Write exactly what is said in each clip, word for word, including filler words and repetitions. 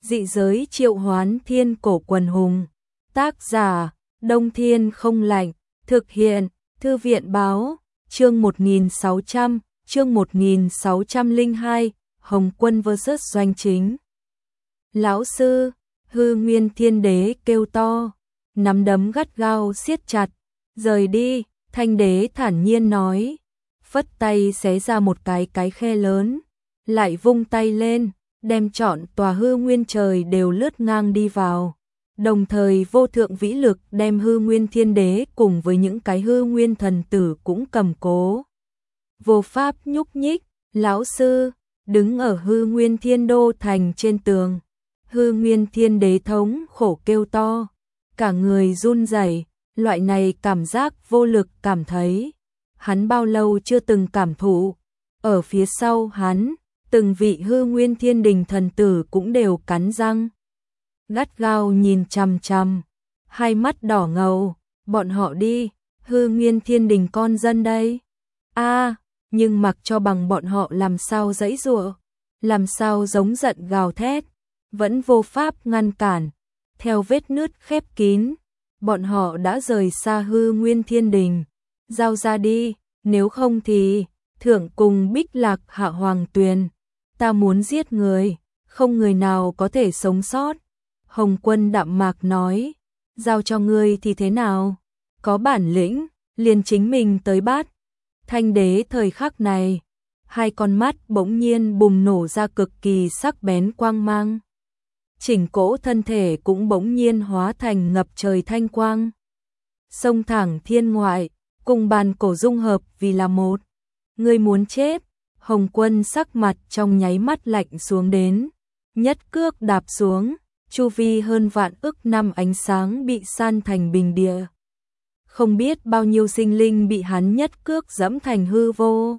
Dị giới triệu hoán thiên cổ quần hùng. Tác giả, Đông Thiên Không Lạnh. Thực hiện, Thư viện Báo. Chương một nghìn sáu trăm, chương một nghìn sáu trăm lẻ hai, Hồng Quân versus Doanh Chính. Lão sư, Hư Nguyên Thiên Đế kêu to, nắm đấm gắt gao siết chặt. Rời đi, Thanh Đế thản nhiên nói, phất tay xé ra một cái cái khe lớn, lại vung tay lên, đem trọn tòa hư nguyên trời đều lướt ngang đi vào. Đồng thời vô thượng vĩ lực đem Hư Nguyên Thiên Đế cùng với những cái hư nguyên thần tử cũng cầm cố. Vô pháp nhúc nhích, lão sư, đứng ở Hư Nguyên Thiên Đô thành trên tường. Hư Nguyên Thiên Đế thống khổ kêu to, cả người run rẩy, loại này cảm giác vô lực cảm thấy. Hắn bao lâu chưa từng cảm thụ, ở phía sau hắn, từng vị Hư Nguyên Thiên Đình thần tử cũng đều cắn răng. Gắt gao nhìn chằm chằm, hai mắt đỏ ngầu, bọn họ đi, Hư Nguyên Thiên Đình con dân đây. A, nhưng mặc cho bằng bọn họ làm sao giãy giụa, làm sao giống giận gào thét, vẫn vô pháp ngăn cản. Theo vết nứt khép kín, bọn họ đã rời xa Hư Nguyên Thiên Đình. Giao ra đi, nếu không thì thượng cùng Bích Lạc hạ hoàng tuyền. Ta muốn giết người, không người nào có thể sống sót. Hồng Quân đạm mạc nói, giao cho ngươi thì thế nào? Có bản lĩnh, liền chính mình tới bắt. Thanh Đế thời khắc này, hai con mắt bỗng nhiên bùng nổ ra cực kỳ sắc bén quang mang. Chỉnh cỗ thân thể cũng bỗng nhiên hóa thành ngập trời thanh quang. Sông thẳng thiên ngoại, cùng bàn cổ dung hợp vì là một. Ngươi muốn chết? Hồng Quân sắc mặt trong nháy mắt lạnh xuống đến, nhất cước đạp xuống, chu vi hơn vạn ức năm ánh sáng bị san thành bình địa. Không biết bao nhiêu sinh linh bị hắn nhất cước dẫm thành hư vô.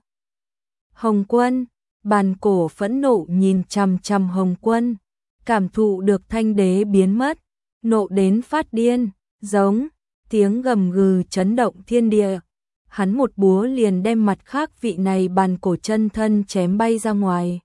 Hồng Quân, bàn cổ phẫn nộ nhìn chằm chằm Hồng Quân, cảm thụ được Thanh Đế biến mất, nộ đến phát điên, giống, tiếng gầm gừ chấn động thiên địa. Hắn một búa liền đem mặt khác vị này bàn cổ chân thân chém bay ra ngoài.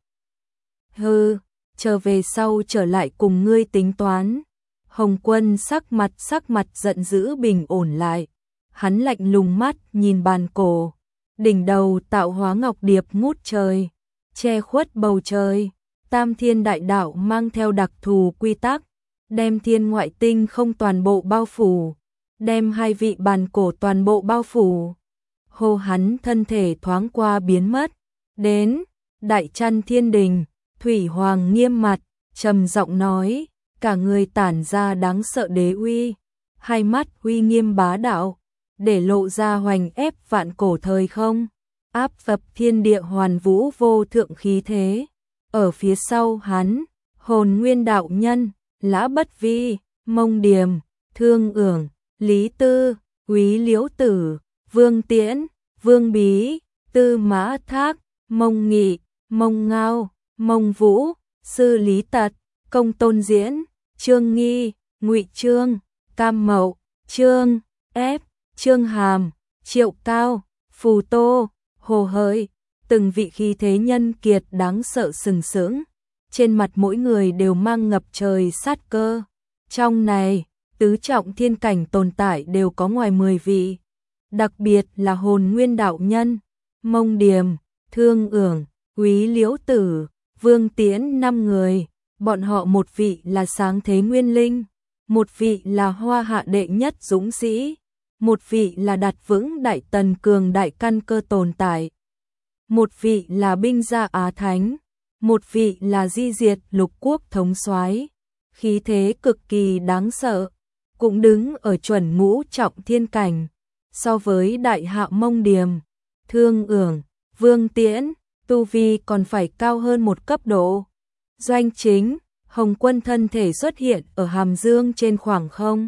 Hừ, trở về sau trở lại cùng ngươi tính toán. Hồng Quân sắc mặt sắc mặt giận dữ bình ổn lại. Hắn lạnh lùng mắt nhìn bàn cổ, đỉnh đầu tạo hóa ngọc điệp ngút trời, che khuất bầu trời. Tam thiên đại đạo mang theo đặc thù quy tắc, đem thiên ngoại tinh không toàn bộ bao phủ, đem hai vị bàn cổ toàn bộ bao phủ. Hô hắn thân thể thoáng qua biến mất. Đến, Đại Chăn Thiên Đình, Thủy Hoàng nghiêm mặt, trầm giọng nói, cả người tản ra đáng sợ đế uy, hai mắt uy nghiêm bá đạo, để lộ ra hoành ép vạn cổ thời không, áp phập thiên địa hoàn vũ vô thượng khí thế. Ở phía sau hắn, Hồn Nguyên đạo nhân, Lã Bất Vi, Mông Điềm, Thương Ưởng, Lý Tư, Quý Liễu Tử, Vương Tiễn, Vương Bí, Tư Mã Thác, Mông Nghị, Mông Ngao, Mông Vũ, Sư Lý Tật, Công Tôn Diễn, Trương Nghi, Ngụy Trương, Cam Mậu, Trương Ép, Trương Hàm, Triệu Cao, Phù Tô, Hồ Hợi, từng vị khí thế nhân kiệt đáng sợ sừng sững, trên mặt mỗi người đều mang ngập trời sát cơ. Trong này, tứ trọng thiên cảnh tồn tại đều có ngoài mười vị. Đặc biệt là Hồn Nguyên đạo nhân, Mông Điềm, Thương Ưởng, Quý Liễu Tử, Vương Tiễn năm người. Bọn họ một vị là sáng thế nguyên linh, một vị là hoa hạ đệ nhất dũng sĩ, một vị là đặt vững đại tần cường đại căn cơ tồn tại, một vị là binh gia Á Thánh, một vị là di diệt lục quốc thống soái. Khí thế cực kỳ đáng sợ, cũng đứng ở chuẩn ngũ trọng thiên cảnh. So với đại hạ Mông Điềm, Thương Ưởng, Vương Tiễn, tu vi còn phải cao hơn một cấp độ. Doanh Chính, Hồng Quân thân thể xuất hiện ở hàm dương trên khoảng không.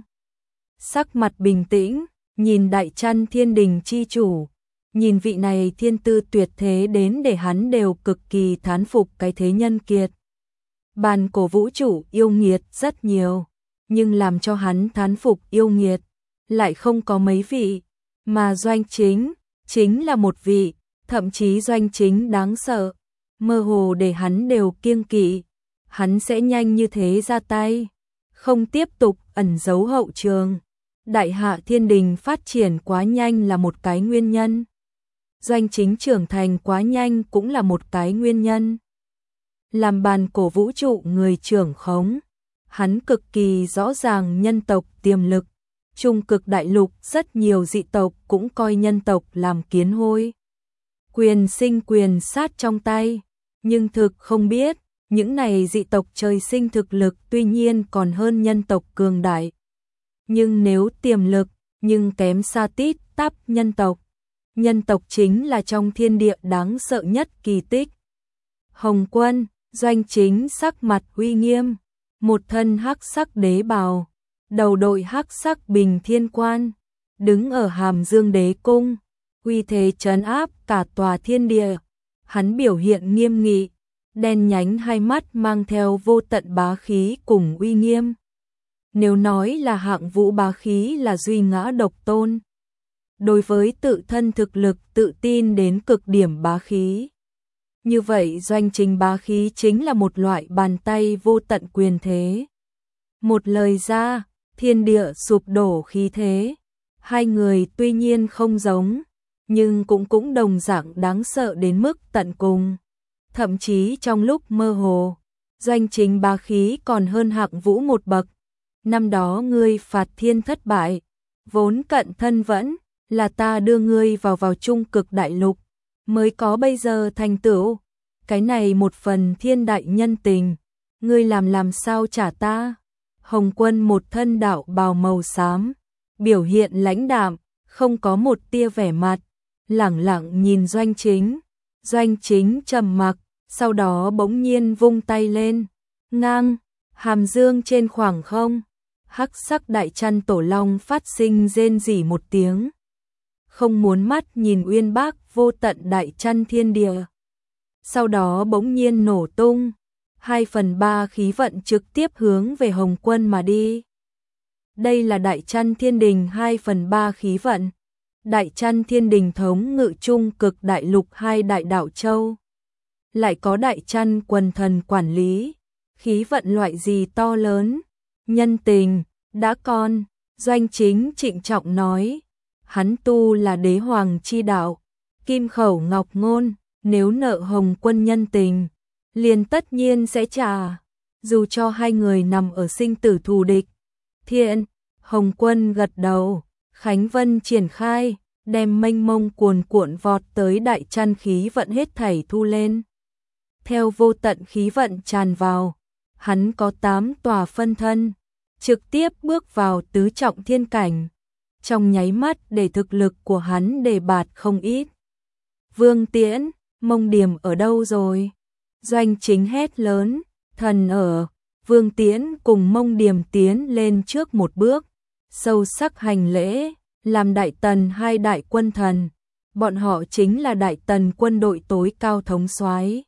Sắc mặt bình tĩnh, nhìn Đại Chăn Thiên Đình chi chủ, nhìn vị này thiên tư tuyệt thế đến để hắn đều cực kỳ thán phục cái thế nhân kiệt. Bàn cổ vũ trụ yêu nghiệt rất nhiều, nhưng làm cho hắn thán phục yêu nghiệt lại không có mấy vị, mà Doanh Chính chính là một vị, thậm chí Doanh Chính đáng sợ, mơ hồ để hắn đều kiêng kỵ. hắn sẽ nhanh như thế ra tay, không tiếp tục ẩn giấu hậu trường. Đại Hạ Thiên Đình phát triển quá nhanh là một cái nguyên nhân. Doanh Chính trưởng thành quá nhanh cũng là một cái nguyên nhân. Làm bàn cổ vũ trụ người trưởng khống, hắn cực kỳ rõ ràng nhân tộc tiềm lực. Trung Cực Đại Lục rất nhiều dị tộc cũng coi nhân tộc làm kiến hôi. Quyền sinh quyền sát trong tay, nhưng thực không biết, những này dị tộc trời sinh thực lực tuy nhiên còn hơn nhân tộc cường đại. Nhưng nếu tiềm lực, nhưng kém xa tít tắp nhân tộc. Nhân tộc chính là trong thiên địa đáng sợ nhất kỳ tích. Hồng Quân, Doanh Chính sắc mặt uy nghiêm, một thân hắc sắc đế bào, đầu đội hắc sắc bình thiên quan, đứng ở Hàm Dương Đế Cung, uy thế trấn áp cả tòa thiên địa. Hắn biểu hiện nghiêm nghị, đen nhánh hai mắt mang theo vô tận bá khí cùng uy nghiêm. Nếu nói là hạng vũ bá khí là duy ngã độc tôn. Đối với tự thân thực lực tự tin đến cực điểm bá khí. Như vậy Doanh Chính bá khí chính là một loại bàn tay vô tận quyền thế. Một lời ra, thiên địa sụp đổ khí thế. Hai người tuy nhiên không giống, nhưng cũng cũng đồng dạng đáng sợ đến mức tận cùng. Thậm chí trong lúc mơ hồ, Doanh Chính bá khí còn hơn hạng vũ một bậc. Năm đó ngươi phạt thiên thất bại, vốn cận thân vẫn là ta đưa ngươi vào vào Trung Cực Đại Lục, mới có bây giờ thành tựu. Cái này một phần thiên đại nhân tình, ngươi làm làm sao trả ta? Hồng Quân một thân đạo bào màu xám, biểu hiện lãnh đạm, không có một tia vẻ mặt, lẳng lặng nhìn Doanh Chính. Doanh Chính trầm mặc, sau đó bỗng nhiên vung tay lên, ngang, Hàm Dương trên khoảng không, hắc sắc đại chăn tổ long phát sinh rên rỉ một tiếng. Không muốn mắt nhìn uyên bác vô tận đại chăn thiên địa. Sau đó bỗng nhiên nổ tung, hai phần ba khí vận trực tiếp hướng về Hồng Quân mà đi. Đây là đại chăn thiên đình hai phần ba khí vận. Đại chăn thiên đình thống ngự Trung Cực Đại Lục hai đại đảo châu. Lại có đại chăn quần thần quản lý, khí vận loại gì to lớn, nhân tình, đã con, Doanh Chính trịnh trọng nói. Hắn tu là đế hoàng chi đạo, kim khẩu ngọc ngôn, nếu nợ Hồng Quân nhân tình, liền tất nhiên sẽ trả, dù cho hai người nằm ở sinh tử thù địch. Thiện, Hồng Quân gật đầu, Khánh Vân triển khai, đem mênh mông cuồn cuộn vọt tới đại chăn khí vận hết thảy thu lên. Theo vô tận khí vận tràn vào, hắn có tám tòa phân thân, trực tiếp bước vào tứ trọng thiên cảnh. Trong nháy mắt để thực lực của hắn đề bạt không ít. Vương Tiễn, Mông Điềm ở đâu rồi? Doanh Chính hét lớn, thần ở. Vương Tiễn cùng Mông Điềm tiến lên trước một bước, sâu sắc hành lễ, làm đại tần hai đại quân thần. Bọn họ chính là đại tần quân đội tối cao thống soái.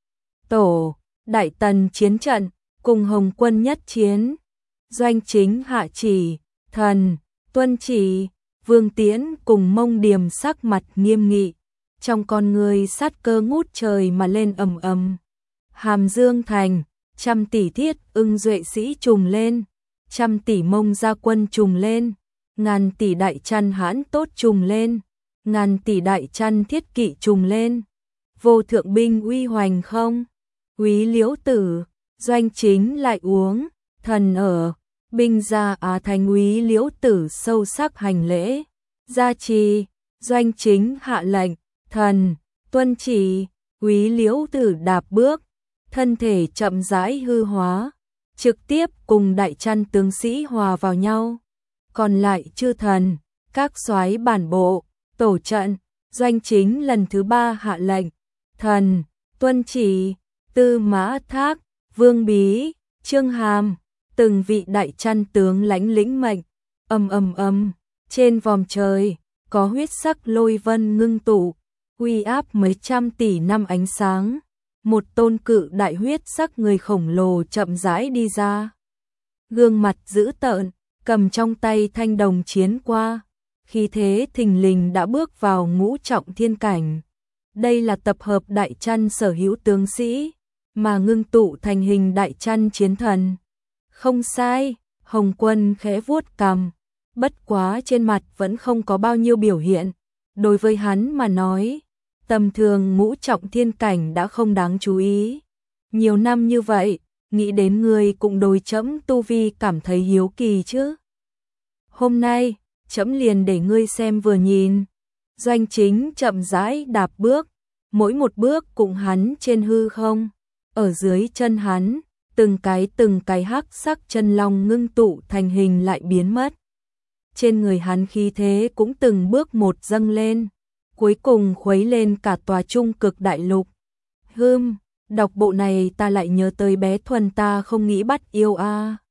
Tổ, đại tần chiến trận, cùng Hồng Quân nhất chiến. Doanh Chính hạ chỉ, thần, tuân chỉ. Vương Tiễn cùng Mông Điềm sắc mặt nghiêm nghị, trong con người sát cơ ngút trời mà lên ầm ầm. Hàm Dương thành, trăm tỷ thiết ưng duệ sĩ trùng lên, trăm tỷ Mông gia quân trùng lên, ngàn tỷ đại chăn hãn tốt trùng lên, ngàn tỷ đại chăn thiết kỵ trùng lên. Vô thượng binh uy hoành không? Úy Liễu Tử, Doanh Chính lại uống, thần ở. Binh gia Á Thành Úy Liễu Tử sâu sắc hành lễ, gia trì. Doanh Chính hạ lệnh, thần, tuân chỉ. Úy Liễu Tử đạp bước, thân thể chậm rãi hư hóa, trực tiếp cùng đại chăn tướng sĩ hòa vào nhau. Còn lại chư thần, các soái bản bộ, tổ trận. Doanh Chính lần thứ ba hạ lệnh, thần, tuân chỉ. Tư Mã Thác, Vương Bí, Trương Hàm, từng vị đại chăn tướng lãnh lĩnh mệnh. Ầm ầm ầm, trên vòm trời có huyết sắc lôi vân ngưng tụ, uy áp mấy trăm tỷ năm ánh sáng. Một tôn cự đại huyết sắc người khổng lồ chậm rãi đi ra. Gương mặt dữ tợn, cầm trong tay thanh đồng chiến qua, khí thế thình lình đã bước vào ngũ trọng thiên cảnh. Đây là tập hợp đại chăn sở hữu tướng sĩ, mà ngưng tụ thành hình đại chăn chiến thần. Không sai, Hồng Quân khẽ vuốt cằm, bất quá trên mặt vẫn không có bao nhiêu biểu hiện. Đối với hắn mà nói, tầm thường ngũ trọng thiên cảnh đã không đáng chú ý. Nhiều năm như vậy, nghĩ đến ngươi cũng đối trẫm tu vi cảm thấy hiếu kỳ chứ. Hôm nay, trẫm liền để ngươi xem vừa nhìn. Doanh Chính chậm rãi đạp bước, mỗi một bước cùng hắn trên hư không. Ở dưới chân hắn, từng cái từng cái hắc sắc chân long ngưng tụ thành hình lại biến mất. Trên người hắn khí thế cũng từng bước một dâng lên, cuối cùng khuấy lên cả tòa trung cực đại lục. Hừm, đọc bộ này ta lại nhớ tới bé Thuần ta không nghĩ bắt yêu a. À.